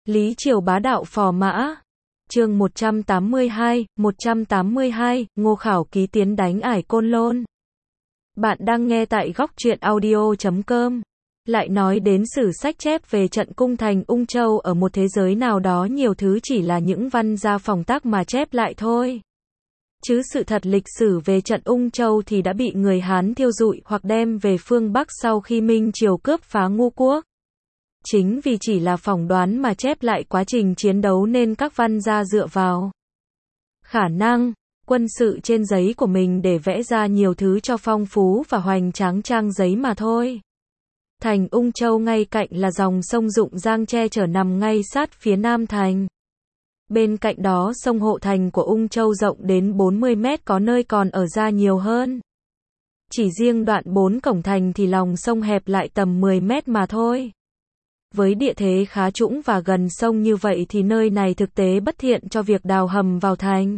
Lý Triều bá đạo phò mã. Chương 182, Ngô Khảo ký tiến đánh ải Côn Lôn. Bạn đang nghe tại góc truyện audio.com. Lại nói đến sử sách chép về trận cung thành Ung Châu ở một thế giới nào đó, nhiều thứ chỉ là những văn gia phỏng tác mà chép lại thôi. Chứ sự thật lịch sử về trận Ung Châu thì đã bị người Hán thiêu rụi hoặc đem về phương Bắc sau khi Minh Triều cướp phá Ngu Quốc. Chính vì chỉ là phỏng đoán mà chép lại quá trình chiến đấu nên các văn gia dựa vào khả năng quân sự trên giấy của mình để vẽ ra nhiều thứ cho phong phú và hoành tráng trang giấy mà thôi. Thành Ung Châu ngay cạnh là dòng sông Dụng Giang che chở nằm ngay sát phía nam thành. Bên cạnh đó sông Hộ Thành của Ung Châu rộng đến 40 mét, có nơi còn ở ra nhiều hơn. Chỉ riêng đoạn 4 cổng thành thì lòng sông hẹp lại tầm 10 mét mà thôi. Với địa thế khá trũng và gần sông như vậy thì nơi này thực tế bất thiện cho việc đào hầm vào thành.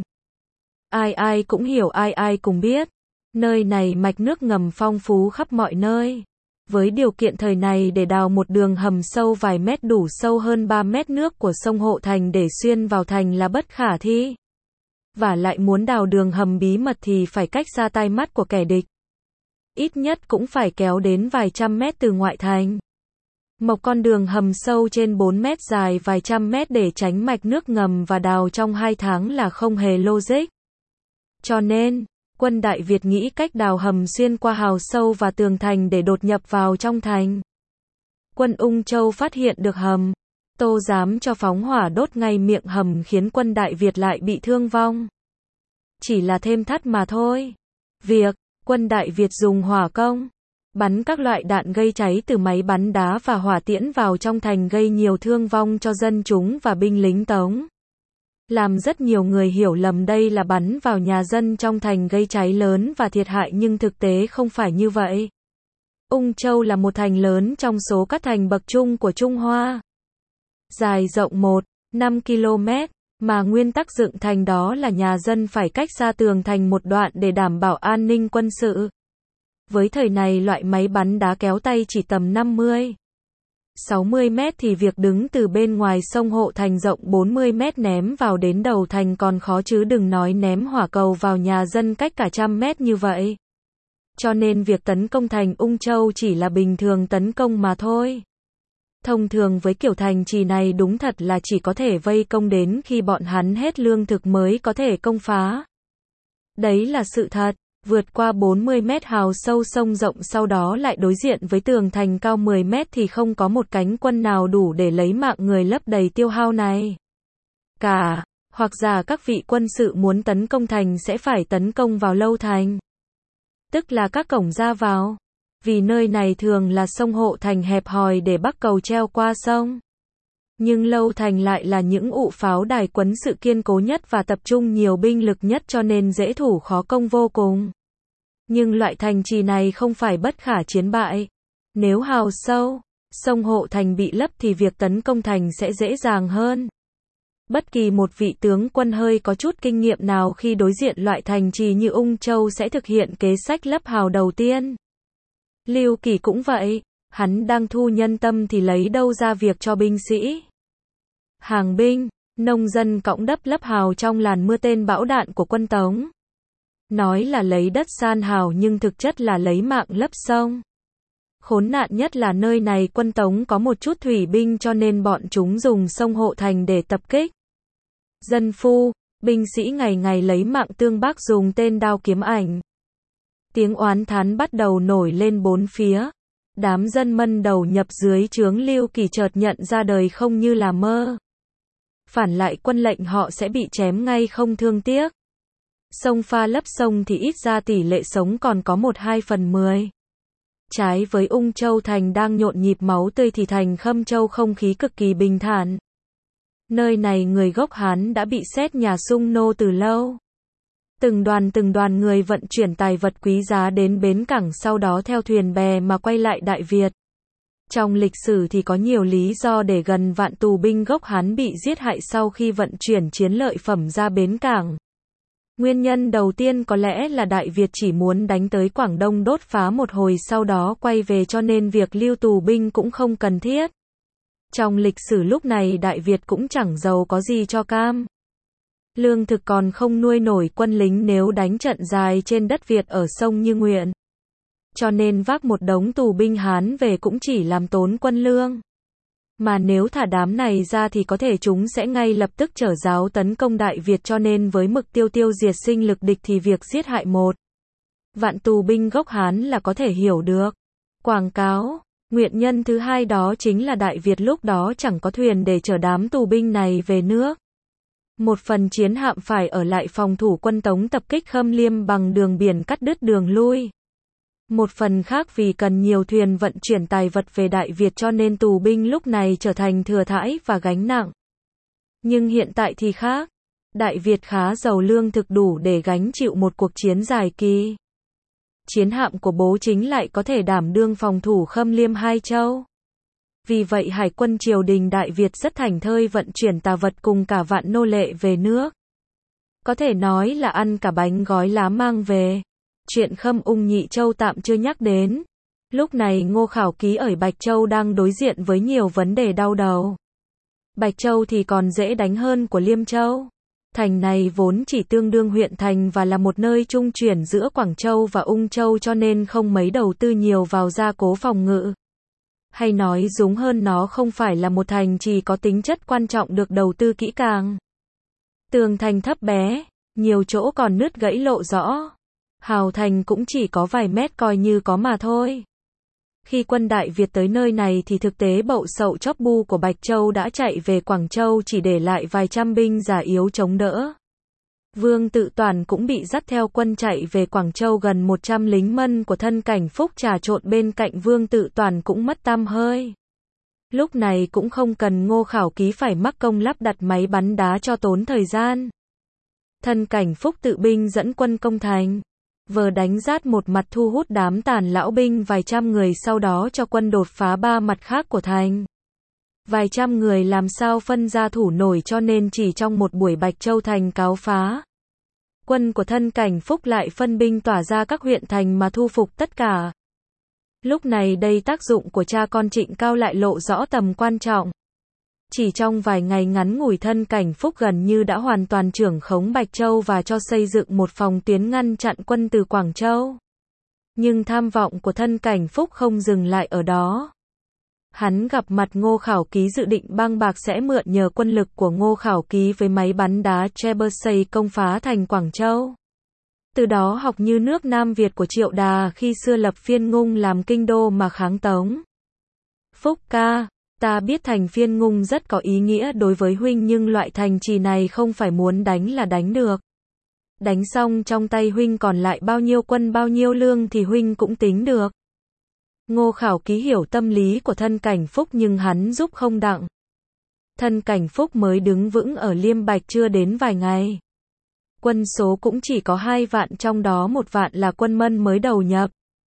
Ai cũng hiểu, ai cũng biết. Nơi này mạch nước ngầm phong phú khắp mọi nơi. Với điều kiện thời này để đào một đường hầm sâu vài mét đủ sâu hơn 3 mét nước của sông Hộ Thành để xuyên vào thành là bất khả thi. Và lại muốn đào đường hầm bí mật thì phải cách xa tai mắt của kẻ địch. Ít nhất cũng phải kéo đến vài trăm mét từ ngoại thành. Mộc con đường hầm sâu trên 4 mét dài vài trăm mét để tránh mạch nước ngầm và đào trong 2 tháng là không hề logic. Cho nên, quân Đại Việt nghĩ cách đào hầm xuyên qua hào sâu và tường thành để đột nhập vào trong thành. Quân Ung Châu phát hiện được hầm, Tô dám cho phóng hỏa đốt ngay miệng hầm khiến quân Đại Việt lại bị thương vong. Chỉ là thêm thắt mà thôi. Việc quân Đại Việt dùng hỏa công bắn các loại đạn gây cháy từ máy bắn đá và hỏa tiễn vào trong thành gây nhiều thương vong cho dân chúng và binh lính Tống. Làm rất nhiều người hiểu lầm đây là bắn vào nhà dân trong thành gây cháy lớn và thiệt hại, nhưng thực tế không phải như vậy. Ung Châu là một thành lớn trong số các thành bậc trung của Trung Hoa. Dài rộng 1,5 km, mà nguyên tắc dựng thành đó là nhà dân phải cách xa tường thành một đoạn để đảm bảo an ninh quân sự. Với thời này loại máy bắn đá kéo tay chỉ tầm 50-60 mét thì việc đứng từ bên ngoài sông Hộ Thành rộng 40 mét ném vào đến đầu thành còn khó, chứ đừng nói ném hỏa cầu vào nhà dân cách cả trăm mét như vậy. Cho nên việc tấn công thành Ung Châu chỉ là bình thường tấn công mà thôi. Thông thường với kiểu thành trì này đúng thật là chỉ có thể vây công đến khi bọn hắn hết lương thực mới có thể công phá. Đấy là sự thật. Vượt qua 40 mét hào sâu sông rộng sau đó lại đối diện với tường thành cao 10 mét thì không có một cánh quân nào đủ để lấy mạng người lấp đầy tiêu hao này. Hoặc giả các vị quân sự muốn tấn công thành sẽ phải tấn công vào lâu thành. Tức là các cổng ra vào. Vì nơi này thường là sông Hộ Thành hẹp hòi để bắc cầu treo qua sông. Nhưng lâu thành lại là những ụ pháo đài quân sự kiên cố nhất và tập trung nhiều binh lực nhất, cho nên dễ thủ khó công vô cùng. Nhưng loại thành trì này không phải bất khả chiến bại. Nếu hào sâu, sông Hộ Thành bị lấp thì việc tấn công thành sẽ dễ dàng hơn. Bất kỳ một vị tướng quân hơi có chút kinh nghiệm nào khi đối diện loại thành trì như Ung Châu sẽ thực hiện kế sách lấp hào đầu tiên. Lưu Kỳ cũng vậy, hắn đang thu nhân tâm thì lấy đâu ra việc cho binh sĩ, hàng binh, nông dân cõng đắp lấp hào trong làn mưa tên bão đạn của quân Tống. Nói là lấy đất san hào nhưng thực chất là lấy mạng lấp sông. Khốn nạn nhất là nơi này quân Tống có một chút thủy binh cho nên bọn chúng dùng sông Hộ Thành để tập kích dân phu, binh sĩ ngày ngày lấy mạng tương bác dùng tên đao kiếm ảnh. Tiếng oán thán bắt đầu nổi lên bốn phía. Đám dân mân đầu nhập dưới trướng Lưu Kỳ chợt nhận ra đời không như là mơ. Phản lại quân lệnh họ sẽ bị chém ngay không thương tiếc. Sông pha lấp sông thì ít ra tỷ lệ sống còn có 1/2/10. Trái với Ung Châu thành đang nhộn nhịp máu tươi thì thành Khâm Châu không khí cực kỳ bình thản. Nơi này người gốc Hán đã bị xét nhà sung nô từ lâu. Từng đoàn người vận chuyển tài vật quý giá đến bến cảng, sau đó theo thuyền bè mà quay lại Đại Việt. Trong lịch sử thì có nhiều lý do để gần vạn tù binh gốc Hán bị giết hại sau khi vận chuyển chiến lợi phẩm ra bến cảng. Nguyên nhân đầu tiên có lẽ là Đại Việt chỉ muốn đánh tới Quảng Đông đốt phá một hồi sau đó quay về, cho nên việc lưu tù binh cũng không cần thiết. Trong lịch sử lúc này Đại Việt cũng chẳng giàu có gì cho cam. Lương thực còn không nuôi nổi quân lính nếu đánh trận dài trên đất Việt ở sông Như Nguyện. Cho nên vác một đống tù binh Hán về cũng chỉ làm tốn quân lương. Mà nếu thả đám này ra thì có thể chúng sẽ ngay lập tức trở giáo tấn công Đại Việt, cho nên với mục tiêu tiêu diệt sinh lực địch thì việc giết hại 1 vạn tù binh gốc Hán là có thể hiểu được. Quảng cáo, nguyên nhân thứ hai đó chính là Đại Việt lúc đó chẳng có thuyền để chở đám tù binh này về nước. Một phần chiến hạm phải ở lại phòng thủ quân Tống tập kích Khâm Liêm bằng đường biển cắt đứt đường lui. Một phần khác vì cần nhiều thuyền vận chuyển tài vật về Đại Việt cho nên tù binh lúc này trở thành thừa thãi và gánh nặng. Nhưng hiện tại thì khác. Đại Việt khá giàu lương thực đủ để gánh chịu một cuộc chiến dài kỳ. Chiến hạm của Bố Chính lại có thể đảm đương phòng thủ Khâm Liêm Hai Châu. Vì vậy Hải quân triều đình Đại Việt rất thảnh thơi vận chuyển tà vật cùng cả vạn nô lệ về nước. Có thể nói là ăn cả bánh gói lá mang về. Chuyện Khâm Ung Nhị Châu tạm chưa nhắc đến. Lúc này Ngô Khảo Ký ở Bạch Châu đang đối diện với nhiều vấn đề đau đầu. Bạch Châu thì còn dễ đánh hơn của Liêm Châu. Thành này vốn chỉ tương đương huyện thành và là một nơi trung chuyển giữa Quảng Châu và Ung Châu cho nên không mấy đầu tư nhiều vào gia cố phòng ngự. Hay nói đúng hơn nó không phải là một thành chỉ có tính chất quan trọng được đầu tư kỹ càng. Tường thành thấp bé, nhiều chỗ còn nứt gãy lộ rõ. Hào thành cũng chỉ có vài mét coi như có mà thôi. Khi quân Đại Việt tới nơi này thì thực tế bậu sậu chóp bu của Bạch Châu đã chạy về Quảng Châu chỉ để lại vài trăm binh già yếu chống đỡ. Vương Tự Toàn cũng bị dắt theo quân chạy về Quảng Châu, gần 100 lính Mân của Thân Cảnh Phúc trà trộn bên cạnh Vương Tự Toàn cũng mất tăm hơi. Lúc này cũng không cần Ngô Khảo Ký phải mắc công lắp đặt máy bắn đá cho tốn thời gian. Thân Cảnh Phúc tự binh dẫn quân công thành. Vừa đánh rát một mặt thu hút đám tàn lão binh vài trăm người, sau đó cho quân đột phá 3 mặt khác của thành. Vài trăm người làm sao phân ra thủ nổi cho nên chỉ trong một buổi Bạch Châu thành cáo phá. Quân của Thân Cảnh Phúc lại phân binh tỏa ra các huyện thành mà thu phục tất cả. Lúc này đây tác dụng của cha con Trịnh Cao lại lộ rõ tầm quan trọng. Chỉ trong vài ngày ngắn ngủi Thân Cảnh Phúc gần như đã hoàn toàn trưởng khống Bạch Châu và cho xây dựng một phòng tuyến ngăn chặn quân từ Quảng Châu. Nhưng tham vọng của Thân Cảnh Phúc không dừng lại ở đó. Hắn gặp mặt Ngô Khảo Ký dự định bang bạc sẽ mượn nhờ quân lực của Ngô Khảo Ký với máy bắn đá Trebuchet công phá thành Quảng Châu. Từ đó học như nước Nam Việt của Triệu Đà khi xưa lập Phiên Ngung làm kinh đô mà kháng Tống. Phúc ca, ta biết thành Phiên Ngung rất có ý nghĩa đối với huynh nhưng loại thành trì này không phải muốn đánh là đánh được. Đánh xong trong tay huynh còn lại bao nhiêu quân bao nhiêu lương thì huynh cũng tính được. Ngô Khảo Ký hiểu tâm lý của Thân Cảnh Phúc nhưng hắn giúp không đặng. Thân Cảnh Phúc mới đứng vững ở Liêm Bạch chưa đến vài ngày. Quân số cũng chỉ có 2 vạn, trong đó 1 vạn là quân Mân mới đầu nhập.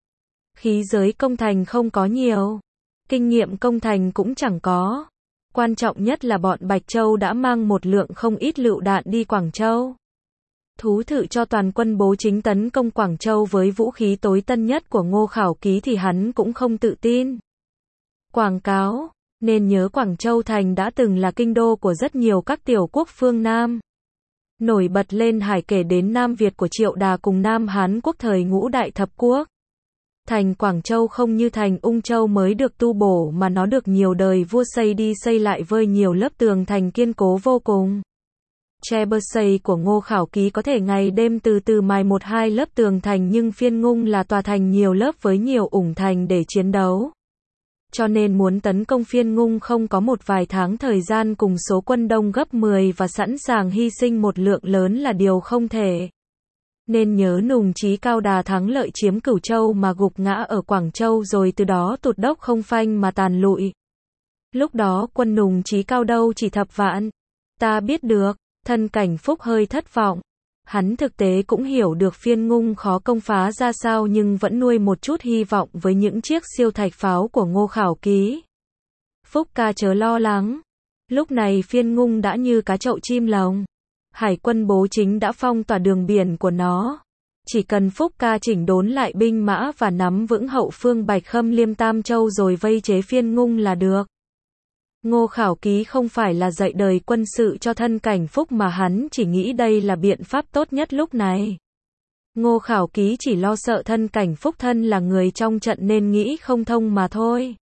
Khí giới công thành không có nhiều. Kinh nghiệm công thành cũng chẳng có. Quan trọng nhất là bọn Bạch Châu đã mang một lượng không ít lựu đạn đi Quảng Châu. Thú thự cho toàn quân Bố Chính tấn công Quảng Châu với vũ khí tối tân nhất của Ngô Khảo Ký thì hắn cũng không tự tin. Quảng cáo, nên nhớ Quảng Châu thành đã từng là kinh đô của rất nhiều các tiểu quốc phương Nam. Nổi bật lên hải kể đến Nam Việt của Triệu Đà cùng Nam Hán quốc thời Ngũ Đại Thập Quốc. Thành Quảng Châu không như thành Ung Châu mới được tu bổ mà nó được nhiều đời vua xây đi xây lại với nhiều lớp tường thành kiên cố vô cùng. Trebuchet của Ngô Khảo Ký có thể ngày đêm từ từ mài 1-2 lớp tường thành nhưng Phiên Ngung là tòa thành nhiều lớp với nhiều ủng thành để chiến đấu. Cho nên muốn tấn công Phiên Ngung không có một vài tháng thời gian cùng số quân đông gấp 10 và sẵn sàng hy sinh một lượng lớn là điều không thể. Nên nhớ Nùng Chí Cao đà thắng lợi chiếm Cửu Châu mà gục ngã ở Quảng Châu rồi từ đó tụt dốc không phanh mà tàn lụi. Lúc đó quân Nùng Chí Cao đâu chỉ thập vạn. Ta biết được. Thân Cảnh Phúc hơi thất vọng. Hắn thực tế cũng hiểu được Phiên Ngung khó công phá ra sao nhưng vẫn nuôi một chút hy vọng với những chiếc siêu thạch pháo của Ngô Khảo Ký. Phúc ca chớ lo lắng. Lúc này Phiên Ngung đã như cá chậu chim lồng. Hải quân Bố Chính đã phong tỏa đường biển của nó. Chỉ cần Phúc ca chỉnh đốn lại binh mã và nắm vững hậu phương Bạch Khâm Liêm Tam Châu rồi vây chế Phiên Ngung là được. Ngô Khảo Ký không phải là dạy đời quân sự cho Thân Cảnh Phúc mà hắn chỉ nghĩ đây là biện pháp tốt nhất lúc này. Ngô Khảo Ký chỉ lo sợ Thân Cảnh Phúc thân là người trong trận nên nghĩ không thông mà thôi.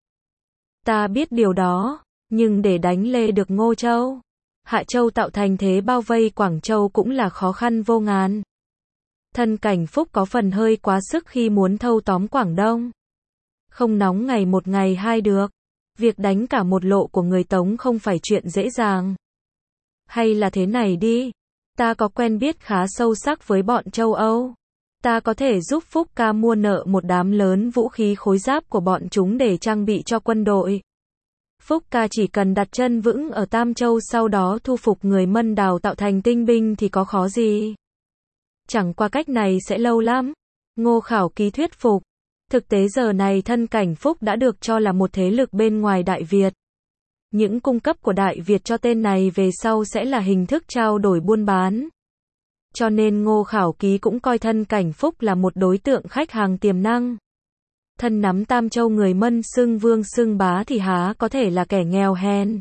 Ta biết điều đó, nhưng để đánh Lê được Ngô Châu, Hạ Châu tạo thành thế bao vây Quảng Châu cũng là khó khăn vô ngàn. Thân Cảnh Phúc có phần hơi quá sức khi muốn thâu tóm Quảng Đông. Không nóng ngày một ngày hai được. Việc đánh cả một lộ của người Tống không phải chuyện dễ dàng. Hay là thế này đi, ta có quen biết khá sâu sắc với bọn châu Âu. Ta có thể giúp Phúc ca mua nợ một đám lớn vũ khí khối giáp của bọn chúng để trang bị cho quân đội. Phúc ca chỉ cần đặt chân vững ở Tam Châu, sau đó thu phục người Mân Đào tạo thành tinh binh thì có khó gì. Chẳng qua cách này sẽ lâu lắm. Ngô Khảo Ký thuyết phục. Thực tế giờ này Thân Cảnh Phúc đã được cho là một thế lực bên ngoài Đại Việt. Những cung cấp của Đại Việt cho tên này về sau sẽ là hình thức trao đổi buôn bán. Cho nên Ngô Khảo Ký cũng coi Thân Cảnh Phúc là một đối tượng khách hàng tiềm năng. Thân nắm Tam Châu người Mân xưng vương xưng bá thì há có thể là kẻ nghèo hèn.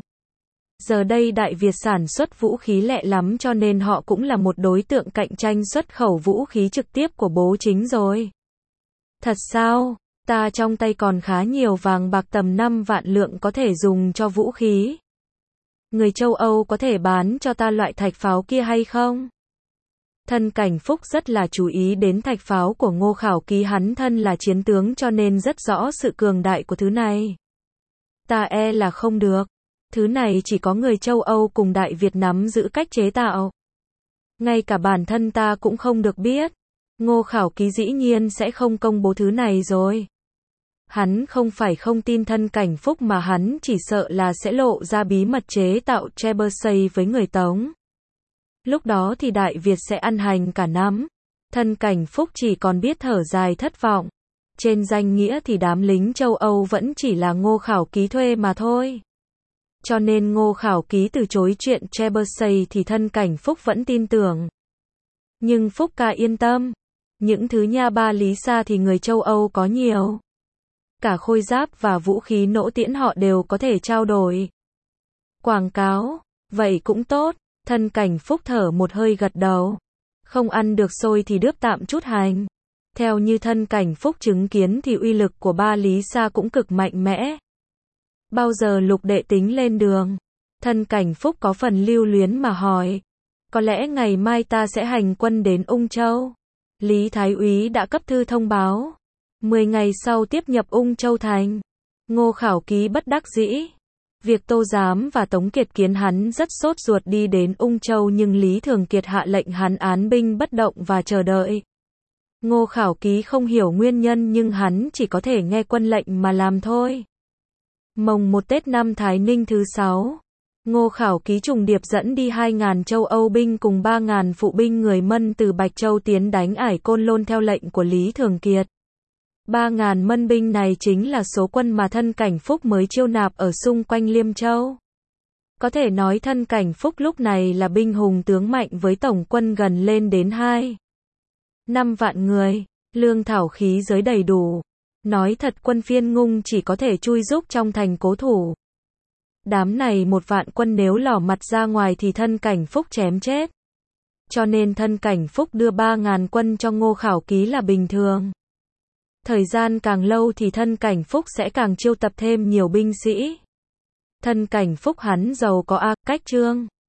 Giờ đây Đại Việt sản xuất vũ khí lẹ lắm cho nên họ cũng là một đối tượng cạnh tranh xuất khẩu vũ khí trực tiếp của bố chính rồi. Thật sao? Ta trong tay còn khá nhiều vàng bạc tầm 5 vạn lượng có thể dùng cho vũ khí. Người châu Âu có thể bán cho ta loại thạch pháo kia hay không? Thân Cảnh Phúc rất là chú ý đến thạch pháo của Ngô Khảo Ký, hắn thân là chiến tướng cho nên rất rõ sự cường đại của thứ này. Ta e là không được. Thứ này chỉ có người châu Âu cùng Đại Việt nắm giữ cách chế tạo. Ngay cả bản thân ta cũng không được biết. Ngô Khảo Ký dĩ nhiên sẽ không công bố thứ này rồi. Hắn không phải không tin Thân Cảnh Phúc mà hắn chỉ sợ là sẽ lộ ra bí mật chế tạo trebuchet với người Tống. Lúc đó thì Đại Việt sẽ ăn hành cả năm. Thân Cảnh Phúc chỉ còn biết thở dài thất vọng. Trên danh nghĩa thì đám lính châu Âu vẫn chỉ là Ngô Khảo Ký thuê mà thôi. Cho nên Ngô Khảo Ký từ chối chuyện trebuchet thì Thân Cảnh Phúc vẫn tin tưởng. Nhưng Phúc ca yên tâm. Những thứ nha ba lý xa thì người châu Âu có nhiều. Cả khôi giáp và vũ khí nỗ tiễn họ đều có thể trao đổi. Quảng cáo, vậy cũng tốt. Thân Cảnh Phúc thở một hơi gật đầu. Không ăn được xôi thì đướp tạm chút hành. Theo như Thân Cảnh Phúc chứng kiến thì uy lực của ba lý xa cũng cực mạnh mẽ. Bao giờ Lục đệ tính lên đường? Thân Cảnh Phúc có phần lưu luyến mà hỏi. Có lẽ ngày mai ta sẽ hành quân đến Ung Châu. Lý Thái úy đã cấp thư thông báo. 10 ngày sau tiếp nhập Ung Châu thành. Ngô Khảo Ký bất đắc dĩ. Việc Tô Giám và Tống Kiệt Kiến hắn rất sốt ruột đi đến Ung Châu nhưng Lý Thường Kiệt hạ lệnh hắn án binh bất động và chờ đợi. Ngô Khảo Ký không hiểu nguyên nhân nhưng hắn chỉ có thể nghe quân lệnh mà làm thôi. Mồng 1 Tết năm Thái Ninh thứ 6. Ngô Khảo Ký trùng điệp dẫn đi 2.000 châu Âu binh cùng 3.000 phụ binh người Mân từ Bạch Châu tiến đánh Ải Côn Lôn theo lệnh của Lý Thường Kiệt. 3.000 Mân binh này chính là số quân mà Thân Cảnh Phúc mới chiêu nạp ở xung quanh Liêm Châu. Có thể nói Thân Cảnh Phúc lúc này là binh hùng tướng mạnh với tổng quân gần lên đến 2-5 vạn người, lương thảo khí giới đầy đủ. Nói thật quân Phiên Ngung chỉ có thể chui giúp trong thành cố thủ. Đám này 1 vạn quân nếu lỏ mặt ra ngoài thì Thân Cảnh Phúc chém chết. Cho nên Thân Cảnh Phúc đưa 3.000 quân cho Ngô Khảo Ký là bình thường. Thời gian càng lâu thì Thân Cảnh Phúc sẽ càng chiêu tập thêm nhiều binh sĩ. Thân Cảnh Phúc hắn giàu có cách trương.